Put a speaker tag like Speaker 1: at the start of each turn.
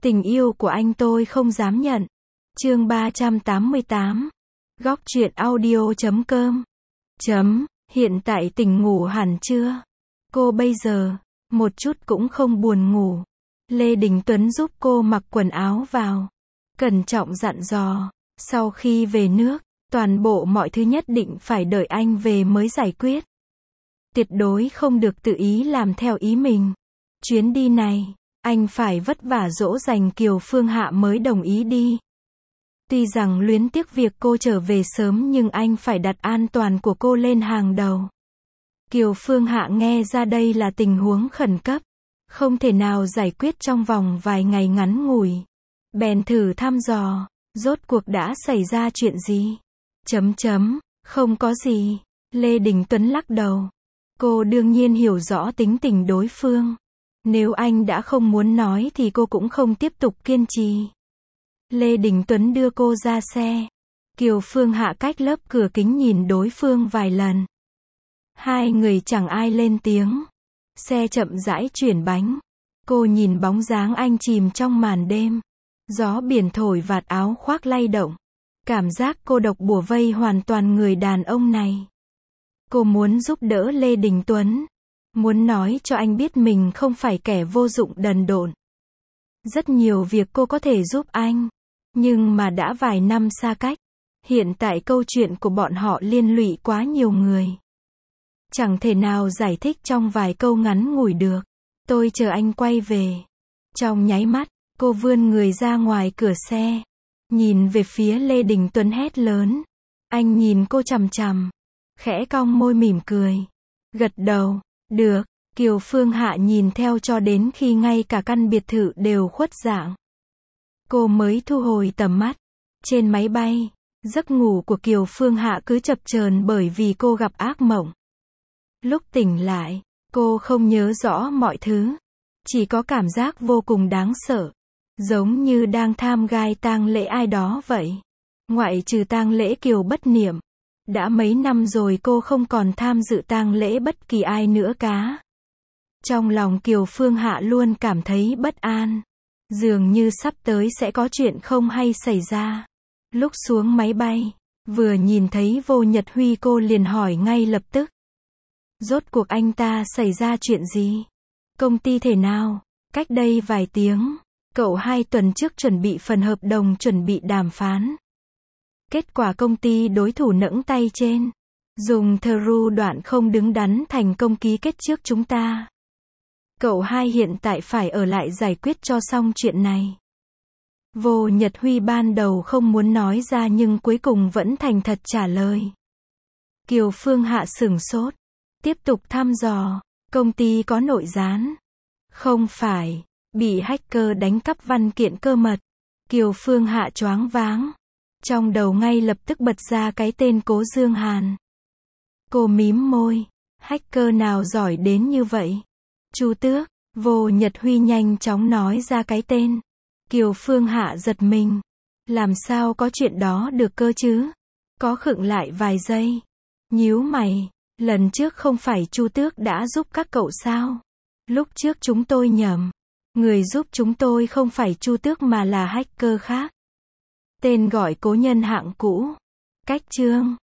Speaker 1: Tình yêu của anh tôi không dám nhận. Chương 388. Góc truyện audio.com. Hiện tại tỉnh ngủ hẳn chưa? Cô bây giờ, một chút cũng không buồn ngủ. Lê Đình Tuấn giúp cô mặc quần áo vào. Cẩn trọng dặn dò, sau khi về nước, toàn bộ mọi thứ nhất định phải đợi anh về mới giải quyết. Tuyệt đối không được tự ý làm theo ý mình. Chuyến đi này, anh phải vất vả dỗ dành Kiều Phương Hạ mới đồng ý đi. Tuy rằng luyến tiếc việc cô trở về sớm nhưng anh phải đặt an toàn của cô lên hàng đầu. Kiều Phương Hạ nghe ra đây là tình huống khẩn cấp, không thể nào giải quyết trong vòng vài ngày ngắn ngủi. Bèn thử thăm dò, rốt cuộc đã xảy ra chuyện gì? Không có gì. Lê Đình Tuấn lắc đầu. Cô đương nhiên hiểu rõ tính tình đối phương. Nếu anh đã không muốn nói thì cô cũng không tiếp tục kiên trì. Lê Đình Tuấn đưa cô ra xe. Kiều Phương Hạ cách lớp cửa kính nhìn đối phương vài lần. Hai người chẳng ai lên tiếng. Xe chậm rãi chuyển bánh. Cô nhìn bóng dáng anh chìm trong màn đêm. Gió biển thổi vạt áo khoác lay động. Cảm giác cô độc bủa vây hoàn toàn người đàn ông này. Cô muốn giúp đỡ Lê Đình Tuấn. Muốn nói cho anh biết mình không phải kẻ vô dụng đần độn. Rất nhiều việc cô có thể giúp anh. Nhưng mà đã vài năm xa cách. Hiện tại câu chuyện của bọn họ liên lụy quá nhiều người. Chẳng thể nào giải thích trong vài câu ngắn ngủi được. Tôi chờ anh quay về. Trong nháy mắt, cô vươn người ra ngoài cửa xe. Nhìn về phía Lê Đình Tuấn hét lớn. Anh nhìn cô chằm chằm. Khẽ cong môi mỉm cười. Gật đầu. Được. Kiều Phương Hạ nhìn theo cho đến khi ngay cả căn biệt thự đều khuất dạng. Cô mới thu hồi tầm mắt. Trên máy bay, giấc ngủ của Kiều Phương Hạ cứ chập chờn bởi vì cô gặp ác mộng. Lúc tỉnh lại, cô không nhớ rõ mọi thứ. Chỉ có cảm giác vô cùng đáng sợ. Giống như đang tham gai tang lễ ai đó vậy. Ngoại trừ tang lễ Kiều Bất Niệm. Đã mấy năm rồi cô không còn tham dự tang lễ bất kỳ ai nữa cả. Trong lòng Kiều Phương Hạ luôn cảm thấy bất an. Dường như sắp tới sẽ có chuyện không hay xảy ra. Lúc xuống máy bay, vừa nhìn thấy Vô Nhật Huy cô liền hỏi ngay lập tức. Rốt cuộc anh ta xảy ra chuyện gì? Công ty thế nào? Cách đây vài tiếng, cậu 2 tuần trước chuẩn bị phần hợp đồng chuẩn bị đàm phán. Kết quả công ty đối thủ nẫng tay trên. Dùng thru đoạn không đứng đắn thành công ký kết trước chúng ta. Cậu 2 hiện tại phải ở lại giải quyết cho xong chuyện này. Vô Nhật Huy ban đầu không muốn nói ra nhưng cuối cùng vẫn thành thật trả lời. Kiều Phương Hạ sửng sốt. Tiếp tục thăm dò. Công ty có nội gián. Không phải. Bị hacker đánh cắp văn kiện cơ mật. Kiều Phương Hạ choáng váng. Trong đầu ngay lập tức bật ra cái tên Cố Dương Hàn. Cô mím môi. Hacker nào giỏi đến như vậy? Chu Tước. Vô Nhật Huy nhanh chóng nói ra cái tên. Kiều Phương Hạ giật mình. Làm sao có chuyện đó được cơ chứ? Có khựng lại vài giây. Nhíu mày. Lần trước không phải Chu Tước đã giúp các cậu sao? Lúc trước chúng tôi nhầm. Người giúp chúng tôi không phải Chu Tước mà là hacker khác. Tên gọi cố nhân hạng cũ. Cách chương.